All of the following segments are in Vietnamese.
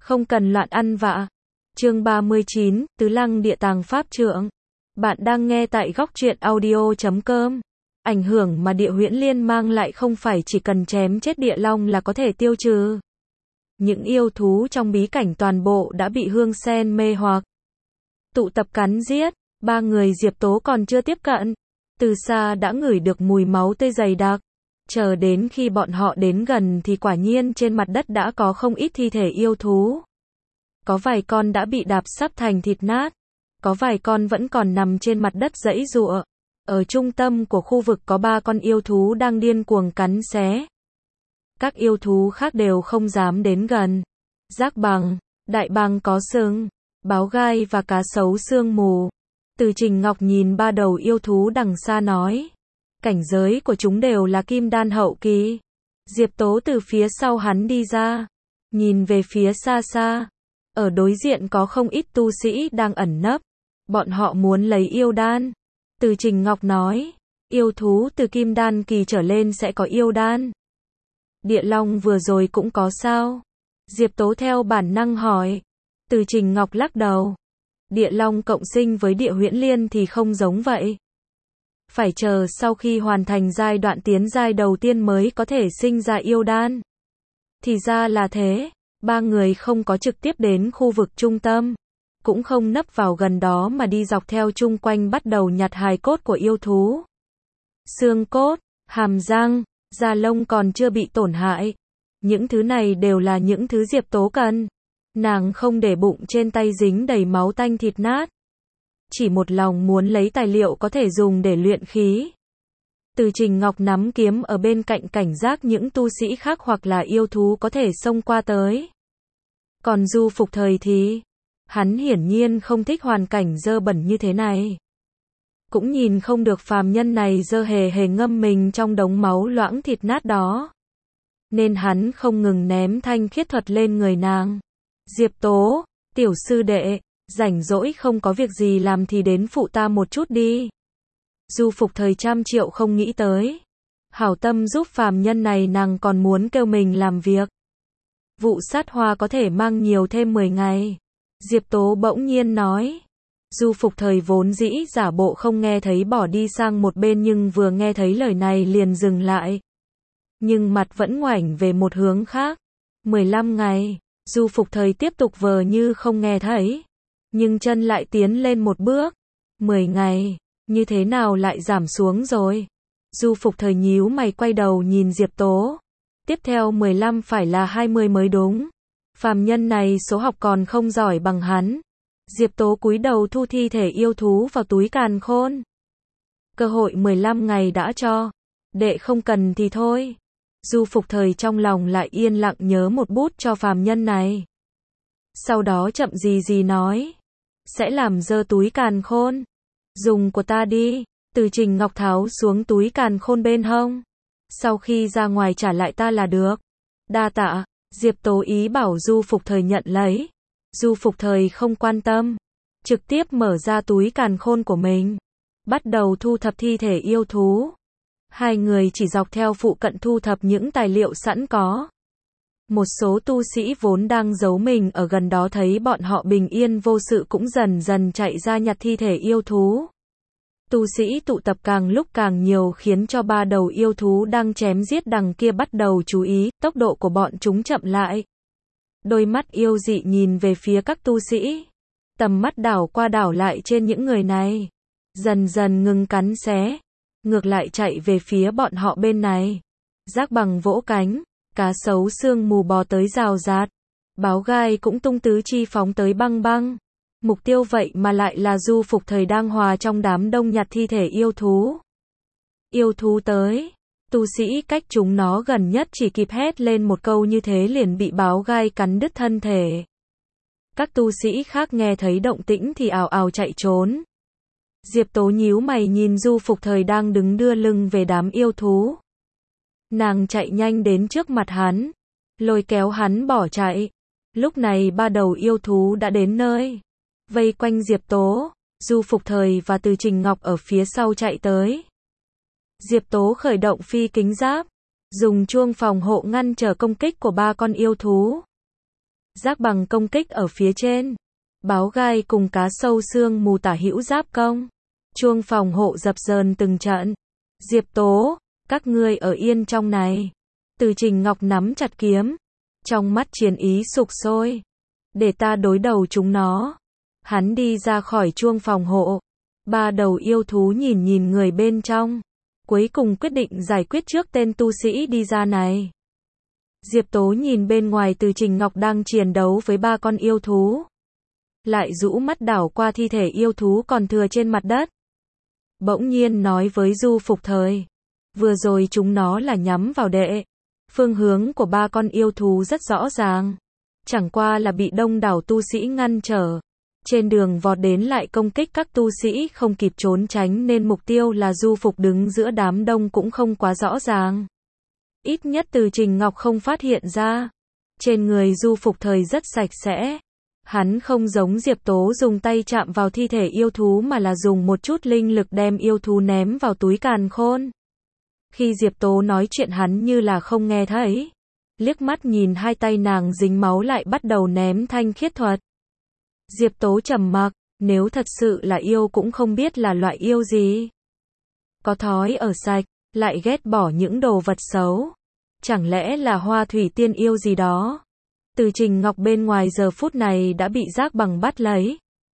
Không cần loạn ăn vạ. Chương 39, Tứ Lăng Địa Tàng Pháp Trượng. Bạn đang nghe tại góc truyện audio.com. Ảnh hưởng mà Địa Huyễn Liên mang lại không phải chỉ cần chém chết địa long là có thể tiêu trừ. Những yêu thú trong bí cảnh toàn bộ đã bị hương sen mê hoặc. Tụ tập cắn giết, ba người Diệp Tố còn chưa tiếp cận. Từ xa đã ngửi được mùi máu tươi dày đặc. Chờ đến khi bọn họ đến gần thì quả nhiên trên mặt đất đã có không ít thi thể yêu thú. Có vài con đã bị đạp sắp thành thịt nát. Có vài con vẫn còn nằm trên mặt đất giãy giụa. Ở trung tâm của khu vực có 3 con yêu thú đang điên cuồng cắn xé. Các yêu thú khác đều không dám đến gần. Giác bằng, đại bàng có sừng, báo gai và cá sấu sương mù. Từ Trình Ngọc nhìn 3 đầu yêu thú đằng xa nói. Cảnh giới của chúng đều là kim đan hậu kỳ. Diệp Tố từ phía sau hắn đi ra. Nhìn về phía xa xa. Ở đối diện có không ít tu sĩ đang ẩn nấp. Bọn họ muốn lấy yêu đan. Từ Trình Ngọc nói. Yêu thú từ kim đan kỳ trở lên sẽ có yêu đan. Địa long vừa rồi cũng có sao? Diệp Tố theo bản năng hỏi. Từ Trình Ngọc lắc đầu. Địa long cộng sinh với địa huyễn liên thì không giống vậy. Phải chờ sau khi hoàn thành giai đoạn tiến giai đầu tiên mới có thể sinh ra yêu đan. Thì ra là thế, ba người không có trực tiếp đến khu vực trung tâm, cũng không nấp vào gần đó mà đi dọc theo chung quanh bắt đầu nhặt hài cốt của yêu thú. Xương cốt, hàm răng, da lông còn chưa bị tổn hại. Những thứ này đều là những thứ Diệp Tố cần. Nàng không để bụng trên tay dính đầy máu tanh thịt nát. Chỉ một lòng muốn lấy tài liệu có thể dùng để luyện khí. Từ Trình Ngọc nắm kiếm ở bên cạnh cảnh giác những tu sĩ khác hoặc là yêu thú có thể xông qua tới. Còn Du Phục Thời thì, hắn hiển nhiên không thích hoàn cảnh dơ bẩn như thế này. Cũng nhìn không được phàm nhân này dơ hề hề ngâm mình trong đống máu loãng thịt nát đó. Nên hắn không ngừng ném thanh khiết thuật lên người nàng. Diệp Tố, tiểu sư đệ, rảnh rỗi không có việc gì làm thì đến phụ ta một chút đi. Du Phục Thời trăm triệu không nghĩ tới. Hảo tâm giúp phàm nhân này nàng còn muốn kêu mình làm việc. Vụ sát hoa có thể mang nhiều thêm 10 ngày. Diệp Tố bỗng nhiên nói. Du Phục Thời vốn dĩ giả bộ không nghe thấy bỏ đi sang một bên nhưng vừa nghe thấy lời này liền dừng lại. Nhưng mặt vẫn ngoảnh về một hướng khác. 15 ngày, Du Phục Thời tiếp tục vờ như không nghe thấy. Nhưng chân lại tiến lên một bước. 10 ngày, như thế nào lại giảm xuống rồi? Du Phục Thời nhíu mày quay đầu nhìn Diệp Tố. Tiếp theo 15 phải là 20 mới đúng. Phàm nhân này số học còn không giỏi bằng hắn. Diệp Tố cúi đầu thu thi thể yêu thú vào túi càn khôn. Cơ hội 15 ngày đã cho. Đệ không cần thì thôi. Du Phục Thời trong lòng lại yên lặng nhớ một bút cho phàm nhân này. Sau đó chậm gì gì nói. Sẽ làm dơ túi càn khôn. Dùng của ta đi. Từ Trình Ngọc tháo xuống túi càn khôn bên hông. Sau khi ra ngoài trả lại ta là được. Đa tạ. Diệp Tố ý bảo Du Phục Thời nhận lấy. Du Phục Thời không quan tâm. Trực tiếp mở ra túi càn khôn của mình. Bắt đầu thu thập thi thể yêu thú. Hai người chỉ dọc theo phụ cận thu thập những tài liệu sẵn có. Một số tu sĩ vốn đang giấu mình ở gần đó thấy bọn họ bình yên vô sự cũng dần dần chạy ra nhặt thi thể yêu thú. Tu sĩ tụ tập càng lúc càng nhiều khiến cho 3 đầu yêu thú đang chém giết đằng kia bắt đầu chú ý, tốc độ của bọn chúng chậm lại. Đôi mắt yêu dị nhìn về phía các tu sĩ. Tầm mắt đảo qua đảo lại trên những người này. Dần dần ngừng cắn xé. Ngược lại chạy về phía bọn họ bên này. Giác bằng vỗ cánh. Cá sấu sương mù bò tới rào rạt. Báo gai cũng tung tứ chi phóng tới băng băng. Mục tiêu vậy mà lại là Du Phục Thời đang hòa trong đám đông nhặt thi thể yêu thú. Yêu thú tới. Tu sĩ cách chúng nó gần nhất chỉ kịp hét lên một câu như thế liền bị báo gai cắn đứt thân thể. Các tu sĩ khác nghe thấy động tĩnh thì ào ào chạy trốn. Diệp Tố nhíu mày nhìn Du Phục Thời đang đứng đưa lưng về đám yêu thú. Nàng chạy nhanh đến trước mặt hắn. Lôi kéo hắn bỏ chạy. Lúc này 3 đầu yêu thú đã đến nơi. Vây quanh Diệp Tố. Du Phục Thời và Từ Trình Ngọc ở phía sau chạy tới. Diệp Tố khởi động phi kính giáp. Dùng chuông phòng hộ ngăn trở công kích của 3 con yêu thú. Giác bằng công kích ở phía trên. Báo gai cùng cá sâu xương mù tả hữu giáp công. Chuông phòng hộ dập dờn từng trận. Diệp Tố, các ngươi ở yên trong này. Từ Trình Ngọc nắm chặt kiếm. Trong mắt chiến ý sục sôi. Để ta đối đầu chúng nó. Hắn đi ra khỏi chuông phòng hộ. Ba đầu yêu thú nhìn nhìn người bên trong. Cuối cùng quyết định giải quyết trước tên tu sĩ đi ra này. Diệp Tố nhìn bên ngoài Từ Trình Ngọc đang chiến đấu với ba con yêu thú. Lại rũ mắt đảo qua thi thể yêu thú còn thừa trên mặt đất. Bỗng nhiên nói với Du Phục Thời. Vừa rồi chúng nó là nhắm vào đệ. Phương hướng của ba con yêu thú rất rõ ràng. Chẳng qua là bị đông đảo tu sĩ ngăn trở. Trên đường vọt đến lại công kích các tu sĩ không kịp trốn tránh nên mục tiêu là Du Phục đứng giữa đám đông cũng không quá rõ ràng. Ít nhất Từ Trình Ngọc không phát hiện ra. Trên người Du Phục Thời rất sạch sẽ. Hắn không giống Diệp Tố dùng tay chạm vào thi thể yêu thú mà là dùng một chút linh lực đem yêu thú ném vào túi càn khôn. Khi Diệp Tố nói chuyện hắn như là không nghe thấy. Liếc mắt nhìn hai tay nàng dính máu lại bắt đầu ném thanh khiết thuật. Diệp Tố trầm mặc, nếu thật sự là yêu cũng không biết là loại yêu gì. Có thói ở sạch, lại ghét bỏ những đồ vật xấu. Chẳng lẽ là Hoa Thủy Tiên yêu gì đó? Từ Trình Ngọc bên ngoài giờ phút này đã bị Giác bằng bắt lấy.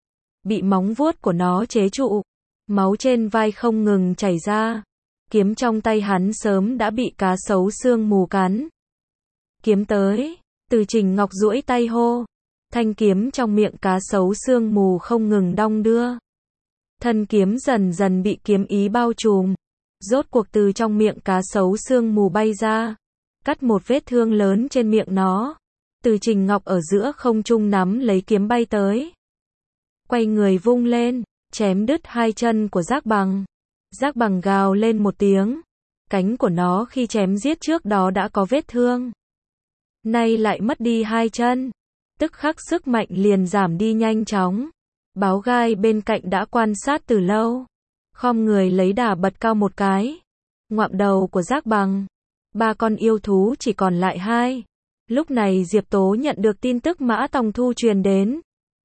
Bị móng vuốt của nó chế trụ. Máu trên vai không ngừng chảy ra. Kiếm trong tay hắn sớm đã bị cá sấu xương mù cắn. Kiếm tới. Từ Trình Ngọc duỗi tay hô. Thanh kiếm trong miệng cá sấu xương mù không ngừng đong đưa. Thân kiếm dần dần bị kiếm ý bao trùm. Rốt cuộc từ trong miệng cá sấu xương mù bay ra. Cắt một vết thương lớn trên miệng nó. Từ Trình Ngọc ở giữa không trung nắm lấy kiếm bay tới. Quay người vung lên, chém đứt hai chân của Giác bằng. Giác bằng gào lên một tiếng. Cánh của nó khi chém giết trước đó đã có vết thương. Nay lại mất đi hai chân. Tức khắc sức mạnh liền giảm đi nhanh chóng. Báo gai bên cạnh đã quan sát từ lâu. Khom người lấy đà bật cao một cái. Ngoạm đầu của Giác bằng. Ba con yêu thú chỉ còn lại hai. Lúc này Diệp Tố nhận được tin tức Mã Tòng Thu truyền đến.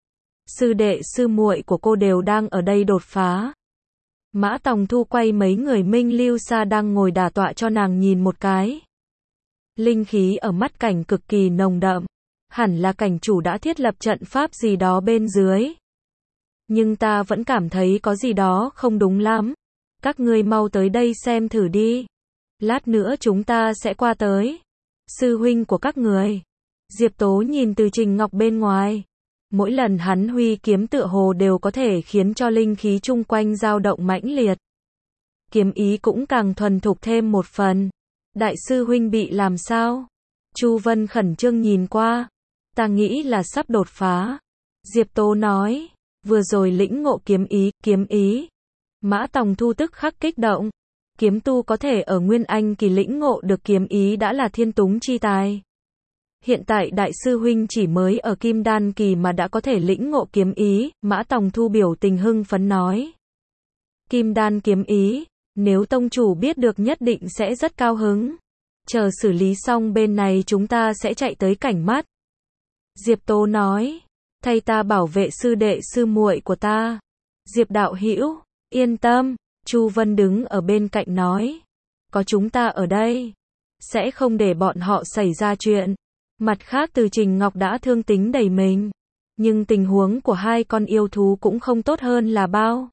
Sư đệ sư muội của cô đều đang ở đây đột phá. Mã Tòng Thu quay mấy người Minh Lưu Sa đang ngồi đả tọa cho nàng nhìn một cái. Linh khí ở mắt cảnh cực kỳ nồng đậm. Hẳn là cảnh chủ đã thiết lập trận pháp gì đó bên dưới. Nhưng ta vẫn cảm thấy có gì đó không đúng lắm. Các ngươi mau tới đây xem thử đi. Lát nữa chúng ta sẽ qua tới. Sư huynh của các người. Diệp Tố nhìn Từ Trình Ngọc bên ngoài. Mỗi lần hắn huy kiếm tựa hồ đều có thể khiến cho linh khí chung quanh dao động mãnh liệt. Kiếm ý cũng càng thuần thục thêm một phần. Đại sư huynh bị làm sao? Chu Vân khẩn trương nhìn qua. Ta nghĩ là sắp đột phá. Diệp Tố nói. Vừa rồi lĩnh ngộ kiếm ý. Mã Tòng Thu tức khắc kích động. Kiếm tu có thể ở Nguyên Anh kỳ lĩnh ngộ được kiếm ý đã là thiên túng chi tài. Hiện tại đại sư huynh chỉ mới ở Kim Đan kỳ mà đã có thể lĩnh ngộ kiếm ý, Mã Tòng Thu biểu tình hưng phấn nói. Kim Đan kiếm ý, nếu tông chủ biết được nhất định sẽ rất cao hứng. Chờ xử lý xong bên này chúng ta sẽ chạy tới cảnh mắt. Diệp Tố nói, thay ta bảo vệ sư đệ sư muội của ta. Diệp đạo hữu, yên tâm. Chu Vân đứng ở bên cạnh nói. Có chúng ta ở đây. Sẽ không để bọn họ xảy ra chuyện. Mặt khác Từ Trình Ngọc đã thương tính đầy mình. Nhưng tình huống của hai con yêu thú cũng không tốt hơn là bao.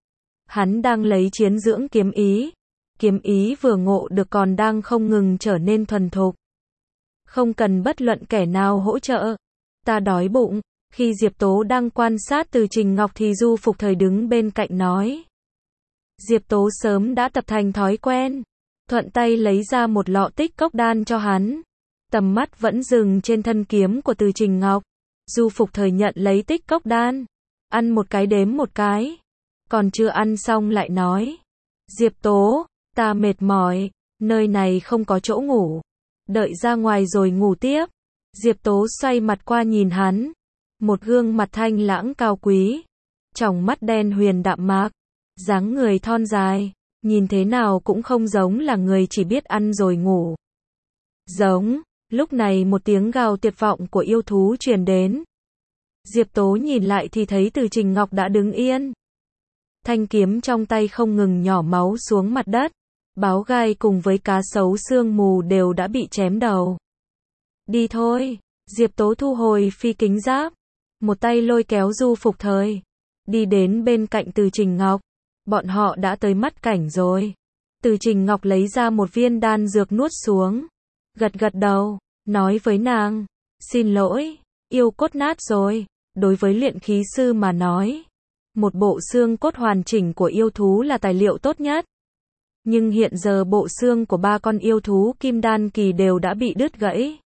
Hắn đang lấy chiến dưỡng kiếm ý. Kiếm ý vừa ngộ được còn đang không ngừng trở nên thuần thục. Không cần bất luận kẻ nào hỗ trợ. Ta đói bụng. Khi Diệp Tố đang quan sát Từ Trình Ngọc thì Du Phục Thời đứng bên cạnh nói. Diệp Tố sớm đã tập thành thói quen. Thuận tay lấy ra một lọ tích cốc đan cho hắn. Tầm mắt vẫn dừng trên thân kiếm của Từ Trình Ngọc. Du Phục Thời nhận lấy tích cốc đan. Ăn một cái đếm một cái. Còn chưa ăn xong lại nói. Diệp Tố, ta mệt mỏi. Nơi này không có chỗ ngủ. Đợi ra ngoài rồi ngủ tiếp. Diệp Tố xoay mặt qua nhìn hắn. Một gương mặt thanh lãng cao quý. Tròng mắt đen huyền đạm mạc. Dáng người thon dài. Nhìn thế nào cũng không giống là người chỉ biết ăn rồi ngủ. Giống. Lúc này một tiếng gào tuyệt vọng của yêu thú truyền đến. Diệp Tố nhìn lại thì thấy Từ Trình Ngọc đã đứng yên. Thanh kiếm trong tay không ngừng nhỏ máu xuống mặt đất. Báo gai cùng với cá sấu sương mù đều đã bị chém đầu. Đi thôi. Diệp Tố thu hồi phi kính giáp. Một tay lôi kéo Du Phục Thời. Đi đến bên cạnh Từ Trình Ngọc. Bọn họ đã tới mắt cảnh rồi. Từ Trình Ngọc lấy ra một viên đan dược nuốt xuống. Gật gật đầu. Nói với nàng. Xin lỗi. Yêu cốt nát rồi. Đối với luyện khí sư mà nói. Một bộ xương cốt hoàn chỉnh của yêu thú là tài liệu tốt nhất. Nhưng hiện giờ bộ xương của 3 con yêu thú kim đan kỳ đều đã bị đứt gãy.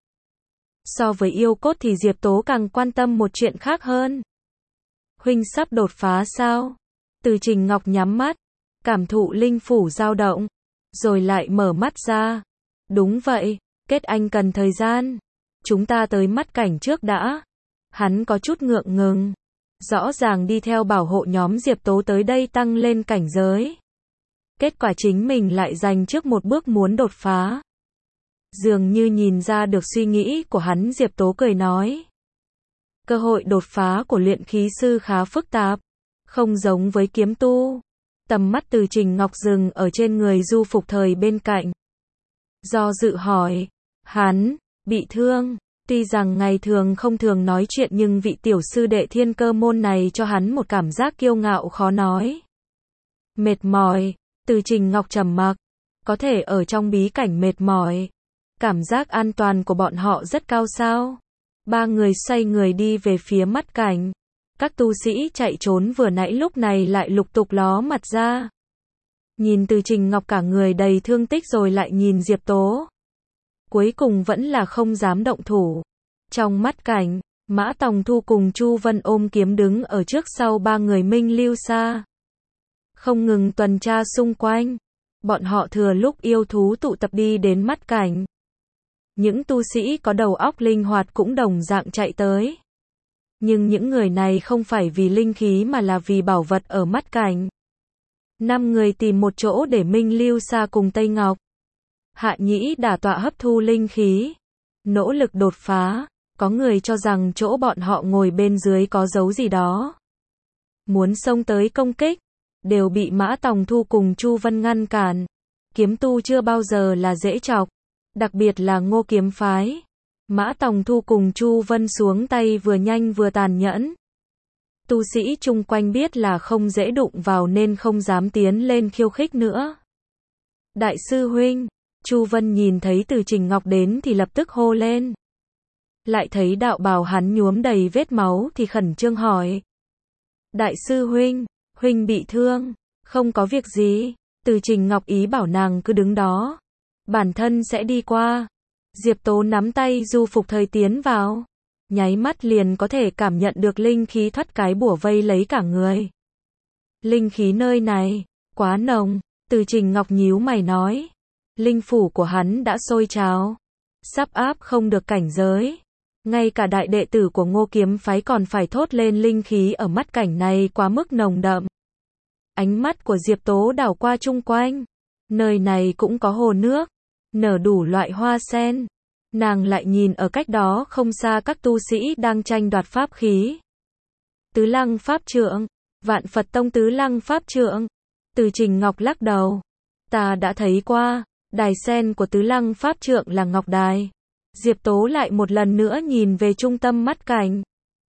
So với yêu cốt thì Diệp Tố càng quan tâm một chuyện khác hơn. Huynh sắp đột phá sao? Từ Trình Ngọc nhắm mắt, cảm thụ linh phủ dao động, rồi lại mở mắt ra. Đúng vậy, kết anh cần thời gian. Chúng ta tới mắt cảnh trước đã. Hắn có chút ngượng ngùng. Rõ ràng đi theo bảo hộ nhóm Diệp Tố tới đây tăng lên cảnh giới. Kết quả chính mình lại giành trước một bước muốn đột phá. Dường như nhìn ra được suy nghĩ của hắn, Diệp Tố cười nói. Cơ hội đột phá của luyện khí sư khá phức tạp. Không giống với kiếm tu. Tầm mắt Từ Trình Ngọc dừng ở trên người Du Phục Thời bên cạnh. Do dự hỏi. Hắn bị thương. Tuy rằng ngày thường không thường nói chuyện nhưng vị tiểu sư đệ Thiên Cơ môn này cho hắn một cảm giác kiêu ngạo khó nói. Mệt mỏi. Từ Trình Ngọc trầm mặc. Có thể ở trong bí cảnh mệt mỏi. Cảm giác an toàn của bọn họ rất cao sao? 3 người xoay người đi về phía mắt cảnh. Các tu sĩ chạy trốn vừa nãy lúc này lại lục tục ló mặt ra. Nhìn Từ Trình Ngọc cả người đầy thương tích rồi lại nhìn Diệp Tố. Cuối cùng vẫn là không dám động thủ. Trong mắt cảnh, Mã Tòng Thu cùng Chu Vân ôm kiếm đứng ở trước sau 3 người Minh Lưu Sa. Không ngừng tuần tra xung quanh. Bọn họ thừa lúc yêu thú tụ tập đi đến mắt cảnh. Những tu sĩ có đầu óc linh hoạt cũng đồng dạng chạy tới. Nhưng những người này không phải vì linh khí mà là vì bảo vật ở mắt cảnh. 5 người tìm một chỗ để Minh Lưu Sa cùng Tây Ngọc Hạ Nhĩ đả tọa hấp thu linh khí. Nỗ lực đột phá. Có người cho rằng chỗ bọn họ ngồi bên dưới có dấu gì đó. Muốn xông tới công kích. Đều bị Mã Tòng Thu cùng Chu Vân ngăn cản. Kiếm tu chưa bao giờ là dễ chọc. Đặc biệt là Ngô kiếm phái. Mã Tòng Thu cùng Chu Vân xuống tay vừa nhanh vừa tàn nhẫn. Tu sĩ chung quanh biết là không dễ đụng vào nên không dám tiến lên khiêu khích nữa. Đại sư huynh. Chu Vân nhìn thấy Từ Trình Ngọc đến thì lập tức hô lên. Lại thấy đạo bào hắn nhuốm đầy vết máu thì khẩn trương hỏi. Đại sư huynh, huynh bị thương, không có việc gì. Từ Trình Ngọc ý bảo nàng cứ đứng đó. Bản thân sẽ đi qua. Diệp Tố nắm tay Du Phục Thời tiến vào. Nháy mắt liền có thể cảm nhận được linh khí thoát cái bủa vây lấy cả người. Linh khí nơi này, quá nồng. Từ Trình Ngọc nhíu mày nói. Linh phủ của hắn đã sôi trào. Sắp áp không được cảnh giới. Ngay cả đại đệ tử của Ngô kiếm phái còn phải thốt lên linh khí ở mắt cảnh này quá mức nồng đậm. Ánh mắt của Diệp Tố đảo qua chung quanh. Nơi này cũng có hồ nước. Nở đủ loại hoa sen. Nàng lại nhìn ở cách đó không xa các tu sĩ đang tranh đoạt pháp khí. Tứ Lăng Pháp Trượng. Vạn Phật Tông Tứ Lăng Pháp Trượng. Từ Trình Ngọc lắc đầu. Ta đã thấy qua. Đài sen của Tứ Lăng Pháp Trượng là ngọc đài. Diệp Tố lại một lần nữa nhìn về trung tâm mắt cảnh.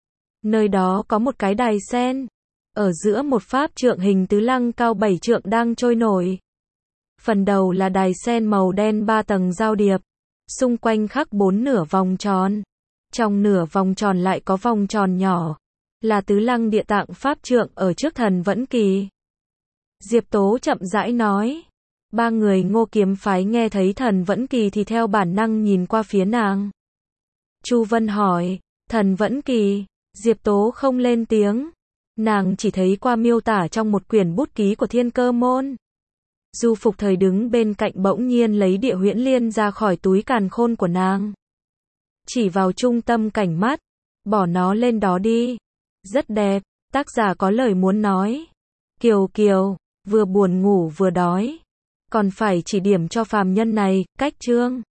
Nơi đó có một cái đài sen. Ở giữa một pháp trượng hình tứ lăng cao 7 trượng đang trôi nổi. Phần đầu là đài sen màu đen 3 tầng giao điệp. Xung quanh khắc 4 nửa vòng tròn. Trong nửa vòng tròn lại có vòng tròn nhỏ. Là Tứ Lăng Địa Tạng Pháp Trượng ở trước Thần Vẫn Kỳ. Diệp Tố chậm rãi nói. 3 người Ngô kiếm phái nghe thấy Thần Vẫn Kỳ thì theo bản năng nhìn qua phía nàng. Chu Vân hỏi. Thần Vẫn Kỳ. Diệp Tố không lên tiếng. Nàng chỉ thấy qua miêu tả trong một quyển bút ký của Thiên Cơ môn. Du Phục Thời đứng bên cạnh bỗng nhiên lấy Địa Huyễn Liên ra khỏi túi càn khôn của nàng. Chỉ vào trung tâm cảnh mắt. Bỏ nó lên đó đi. Rất đẹp. Tác giả có lời muốn nói. Kiều Kiều. Vừa buồn ngủ vừa đói. Còn phải chỉ điểm cho phàm nhân này. Cách chương.